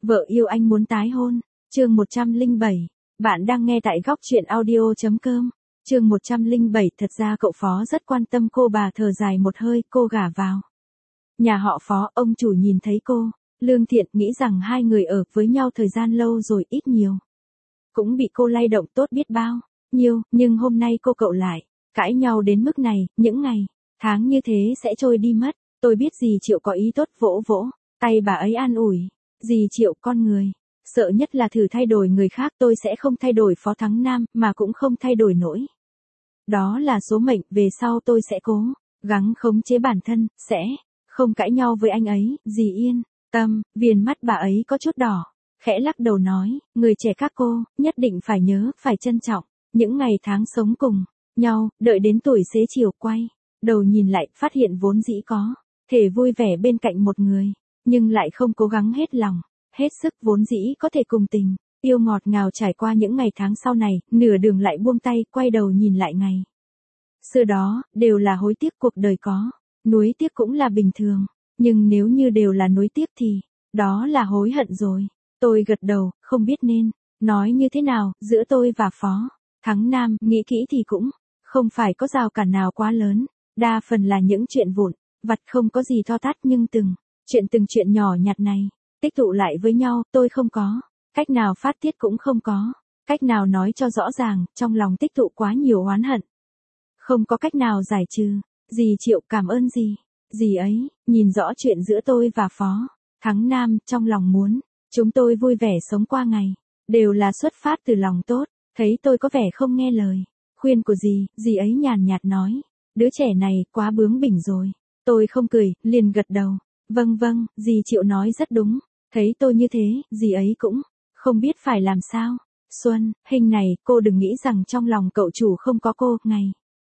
Vợ yêu anh muốn tái hôn. Chương 107. Bạn đang nghe tại góc truyện audio.com. Chương 107. Thật ra cậu Phó rất quan tâm cô. Bà thở dài một hơi, cô gả vào nhà họ Phó. Ông chủ nhìn thấy cô lương thiện, nghĩ rằng hai người ở với nhau thời gian lâu rồi, ít nhiều cũng bị cô lay động tốt biết bao nhiêu. Nhưng hôm nay cô cậu lại cãi nhau đến mức này. Những ngày tháng như thế sẽ trôi đi mất. Tôi biết dì Triệu có ý tốt. Vỗ vỗ tay bà ấy an ủi. Dì Triệu, con người sợ nhất là thử thay đổi người khác. Tôi sẽ không thay đổi Phó Thắng Nam, mà cũng không thay đổi nổi. Đó là số mệnh. Về sau tôi sẽ cố gắng khống chế bản thân, sẽ không cãi nhau với anh ấy. Dì yên tâm. Viền mắt bà ấy có chút đỏ, khẽ lắc đầu nói, người trẻ các cô nhất định phải nhớ, phải trân trọng những ngày tháng sống cùng nhau. Đợi đến tuổi xế chiều quay đầu nhìn lại, phát hiện vốn dĩ có thể vui vẻ bên cạnh một người, nhưng lại không cố gắng hết lòng hết sức, vốn dĩ có thể cùng tình yêu ngọt ngào trải qua những ngày tháng sau này, nửa đường lại buông tay, quay đầu nhìn lại ngày xưa đó, đều là hối tiếc. Cuộc đời có nuối tiếc cũng là bình thường, nhưng nếu như đều là nuối tiếc thì đó là hối hận rồi. Tôi gật đầu, không biết nên nói như thế nào. Giữa tôi và Phó Thắng Nam, nghĩ kỹ thì cũng không phải có rào cản nào quá lớn, đa phần là những chuyện vụn vặt không có gì to tát, nhưng từng chuyện nhỏ nhặt này tích tụ lại với nhau. Tôi không có cách nào phát tiết, cũng không có cách nào nói cho rõ ràng, trong lòng tích tụ quá nhiều oán hận, không có cách nào giải trừ. Dì Triệu, cảm ơn dì. Dì ấy nhìn rõ chuyện giữa tôi và Phó Thắng Nam, trong lòng muốn chúng tôi vui vẻ sống qua ngày, đều là xuất phát từ lòng tốt. Thấy tôi có vẻ không nghe lời khuyên của dì ấy nhàn nhạt nói, đứa trẻ này quá bướng bỉnh rồi. Tôi không cười, liền gật đầu. Vâng, dì Triệu nói rất đúng. Thấy tôi như thế, dì ấy cũng không biết phải làm sao. Xuân, hình này, cô đừng nghĩ rằng trong lòng cậu chủ không có cô. Ngày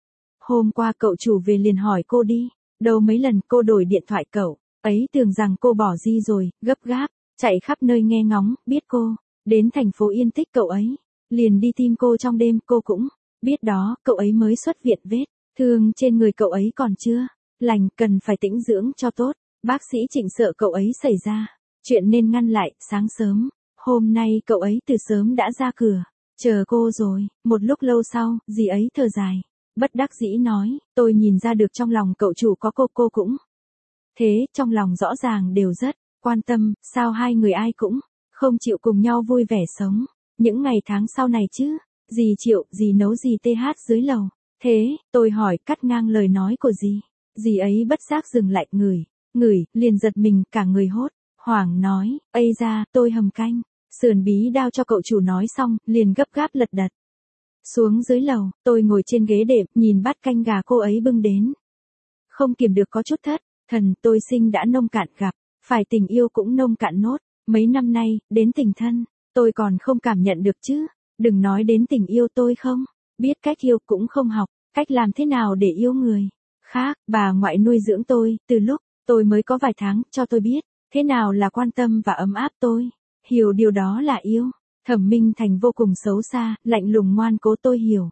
hôm qua cậu chủ về liền hỏi cô đi đâu mấy lần, cô đổi điện thoại cậu ấy tưởng rằng cô bỏ di rồi, gấp gáp chạy khắp nơi nghe ngóng. Biết cô đến thành phố Yên Tích, cậu ấy liền đi tìm cô trong đêm. Cô cũng biết đó, cậu ấy mới xuất viện, vết thương trên người cậu ấy còn chưa lành, cần phải tĩnh dưỡng cho tốt. Bác sĩ Trịnh sợ cậu ấy xảy ra chuyện nên ngăn lại. Sáng sớm hôm nay cậu ấy từ sớm đã ra cửa chờ cô rồi. Một lúc lâu sau, dì ấy thở dài, bất đắc dĩ nói, tôi nhìn ra được trong lòng cậu chủ có cô cũng thế, trong lòng rõ ràng đều rất quan tâm. Sao hai người ai cũng không chịu cùng nhau vui vẻ sống những ngày tháng sau này chứ? Dì Triệu, dì nấu gì TH dưới lầu thế? Tôi hỏi, cắt ngang lời nói của dì. Dì ấy bất giác dừng lại, ngửi, liền giật mình, cả người hốt hoảng nói, ây da, tôi hầm canh sườn bí đao cho cậu chủ. Nói xong, liền gấp gáp lật đật xuống dưới lầu. Tôi ngồi trên ghế đệm, nhìn bát canh gà cô ấy bưng đến, không kiềm được có chút thất thần. Tôi sinh đã nông cạn, gặp phải tình yêu cũng nông cạn nốt. Mấy năm nay, đến tình thân, tôi còn không cảm nhận được chứ. Đừng nói đến tình yêu, tôi không biết cách yêu, cũng không học cách làm thế nào để yêu người khác. Bà ngoại nuôi dưỡng tôi, từ lúc tôi mới có vài tháng, cho tôi biết thế nào là quan tâm và ấm áp. Tôi hiểu điều đó là yêu. Thẩm Minh Thành vô cùng xấu xa, lạnh lùng ngoan cố. Tôi hiểu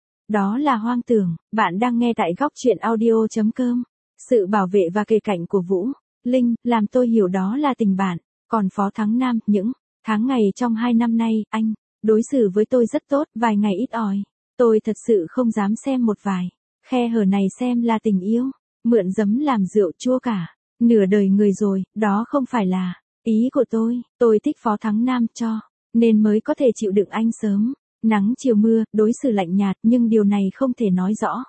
đó là hoang tưởng. Bạn đang nghe tại góc truyện audio.com. Sự bảo vệ và kề cạnh của Vũ Linh làm tôi hiểu đó là tình bạn. Còn Phó Thắng Nam, những tháng ngày trong 2 năm nay, anh đối xử với tôi rất tốt. Vài ngày ít ỏi, tôi thật sự không dám xem một vài khe hở này xem là tình yêu. Mượn giấm làm rượu chua cả nửa đời người rồi, đó không phải là ý của tôi. Tôi thích Phó Thắng Nam cho nên mới có thể chịu đựng anh sớm nắng chiều mưa, đối xử lạnh nhạt, nhưng điều này không thể nói rõ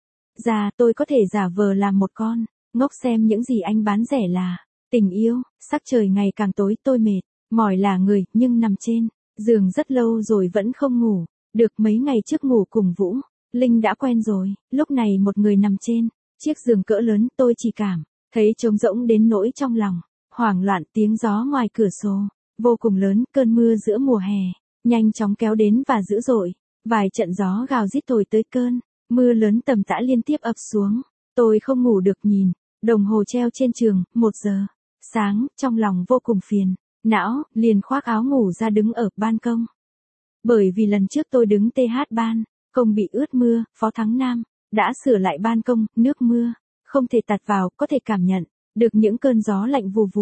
ra. Tôi có thể giả vờ làm một con ngốc xem những gì anh bán rẻ là tình yêu. Sắc trời ngày càng tối, tôi mệt mỏi là người, nhưng nằm trên giường rất lâu rồi vẫn không ngủ được. Mấy ngày trước ngủ cùng Vũ Linh đã quen rồi, lúc này một người nằm trên chiếc giường cỡ lớn, tôi chỉ cảm thấy trống rỗng đến nỗi trong lòng hoảng loạn. Tiếng gió ngoài cửa sổ vô cùng lớn, cơn mưa giữa mùa hè nhanh chóng kéo đến và dữ dội. Vài trận gió gào rít thổi tới, cơn mưa lớn tầm tã liên tiếp ập xuống. Tôi không ngủ được, nhìn đồng hồ treo trên giường, 1 giờ sáng, trong lòng vô cùng phiền não, liền khoác áo ngủ ra đứng ở ban công. Bởi vì lần trước tôi đứng TH ban công bị ướt mưa, Phó Thắng Nam đã sửa lại ban công, nước mưa không thể tạt vào, có thể cảm nhận được những cơn gió lạnh vù vù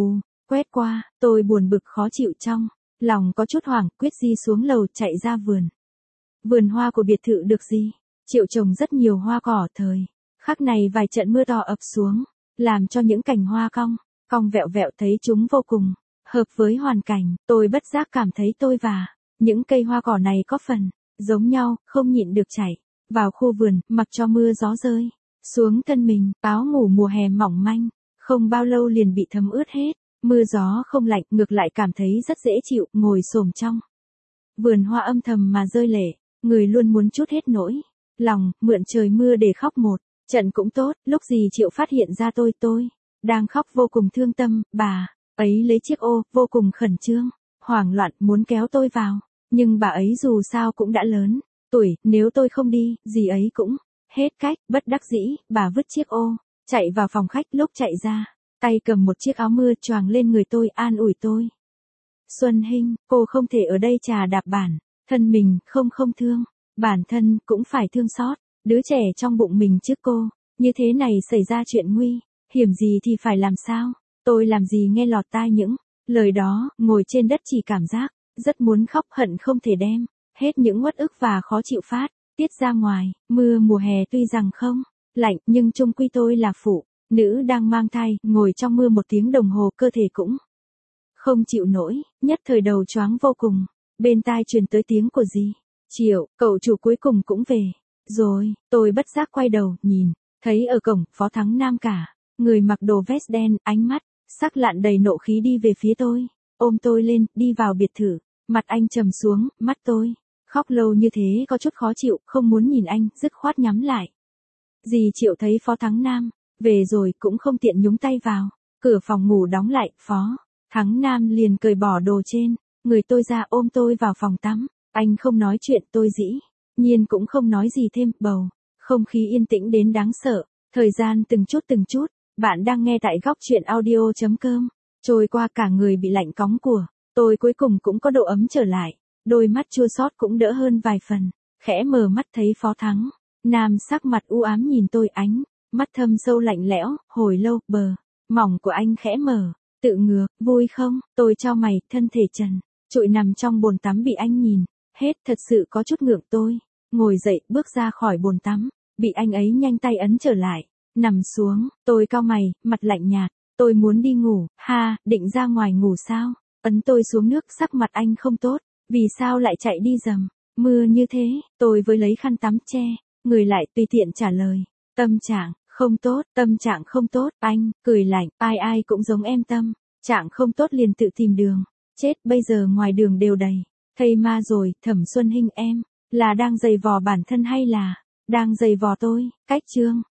Quét qua, tôi buồn bực khó chịu trong lòng có chút hoảng, quyết di xuống lầu chạy ra vườn. Vườn hoa của biệt thự được gì? Triệu trồng rất nhiều hoa cỏ thời. Khắc này vài trận mưa to ập xuống, làm cho những cành hoa cong vẹo vẹo thấy chúng vô cùng hợp với hoàn cảnh. Tôi bất giác cảm thấy tôi và những cây hoa cỏ này có phần giống nhau, không nhịn được chạy vào khu vườn, mặc cho mưa gió rơi xuống thân mình. Áo ngủ mùa hè mỏng manh, không bao lâu liền bị thấm ướt hết. Mưa gió không lạnh, ngược lại cảm thấy rất dễ chịu, ngồi xổm trong vườn hoa âm thầm mà rơi lệ, người luôn muốn trút hết nỗi lòng, mượn trời mưa để khóc một trận cũng tốt. Lúc gì Triệu phát hiện ra tôi đang khóc vô cùng thương tâm, bà ấy lấy chiếc ô, vô cùng khẩn trương, hoảng loạn muốn kéo tôi vào, nhưng bà ấy dù sao cũng đã lớn tuổi, nếu tôi không đi, dì ấy cũng hết cách. Bất đắc dĩ, bà vứt chiếc ô, chạy vào phòng khách. Lúc chạy ra, tay cầm một chiếc áo mưa choàng lên người tôi, an ủi tôi. Xuân Hinh, cô không thể ở đây chà đạp bản thân mình, không thương bản thân, cũng phải thương xót đứa trẻ trong bụng mình chứ cô. Như thế này xảy ra chuyện nguy hiểm gì thì phải làm sao? Tôi làm gì nghe lọt tai những lời đó, ngồi trên đất chỉ cảm giác rất muốn khóc, hận không thể đem hết những uất ức và khó chịu phát tiết ra ngoài. Mưa mùa hè tuy rằng không lạnh, nhưng chung quy tôi là phụ nữ đang mang thai, ngồi trong mưa 1 tiếng đồng hồ cơ thể cũng không chịu nổi, nhất thời đầu choáng vô cùng. Bên tai truyền tới tiếng của dì Triệu, cậu chủ cuối cùng cũng về rồi. Tôi bất giác quay đầu nhìn, thấy ở cổng Phó Thắng Nam cả người mặc đồ vest đen, ánh mắt sắc lạn đầy nộ khí đi về phía tôi, ôm tôi lên, đi vào biệt thự. Mặt anh trầm xuống, mắt tôi khóc lâu như thế có chút khó chịu, không muốn nhìn anh, dứt khoát nhắm lại. Dì Triệu thấy Phó Thắng Nam về rồi cũng không tiện nhúng tay vào, cửa phòng ngủ đóng lại. Phó Thắng Nam liền cởi bỏ đồ trên người tôi ra, ôm tôi vào phòng tắm. Anh không nói chuyện, tôi dĩ nhiên cũng không nói gì thêm, bầu không khí yên tĩnh đến đáng sợ. Thời gian từng chút, bạn đang nghe tại góc truyện audio.com, trôi qua, cả người bị lạnh cóng của tôi cuối cùng cũng có độ ấm trở lại, đôi mắt chua xót cũng đỡ hơn vài phần. Khẽ mở mắt thấy Phó Thắng Nam sắc mặt u ám nhìn tôi, ánh mắt thâm sâu lạnh lẽo. Hồi lâu, bờ mỏng của anh khẽ mở, tự ngược, vui không? Tôi chau mày, thân thể trần trụi nằm trong bồn tắm bị anh nhìn hết, thật sự có chút ngượng. Tôi ngồi dậy, bước ra khỏi bồn tắm, bị anh ấy nhanh tay ấn trở lại, nằm xuống. Tôi cau mày, mặt lạnh nhạt. Tôi muốn đi ngủ. Ha, định ra ngoài ngủ sao? Ấn tôi xuống nước. Sắc mặt anh không tốt, vì sao lại chạy đi dầm mưa như thế? Tôi với lấy khăn tắm che người lại, tùy tiện trả lời. Tâm trạng không tốt. Tâm trạng không tốt? Anh cười lạnh. Ai cũng giống em, tâm trạng không tốt liền tự tìm đường chết. Bây giờ ngoài đường đều đầy thây ma rồi. Thẩm Xuân Hinh, em là đang giày vò bản thân hay là đang giày vò tôi? Cách chương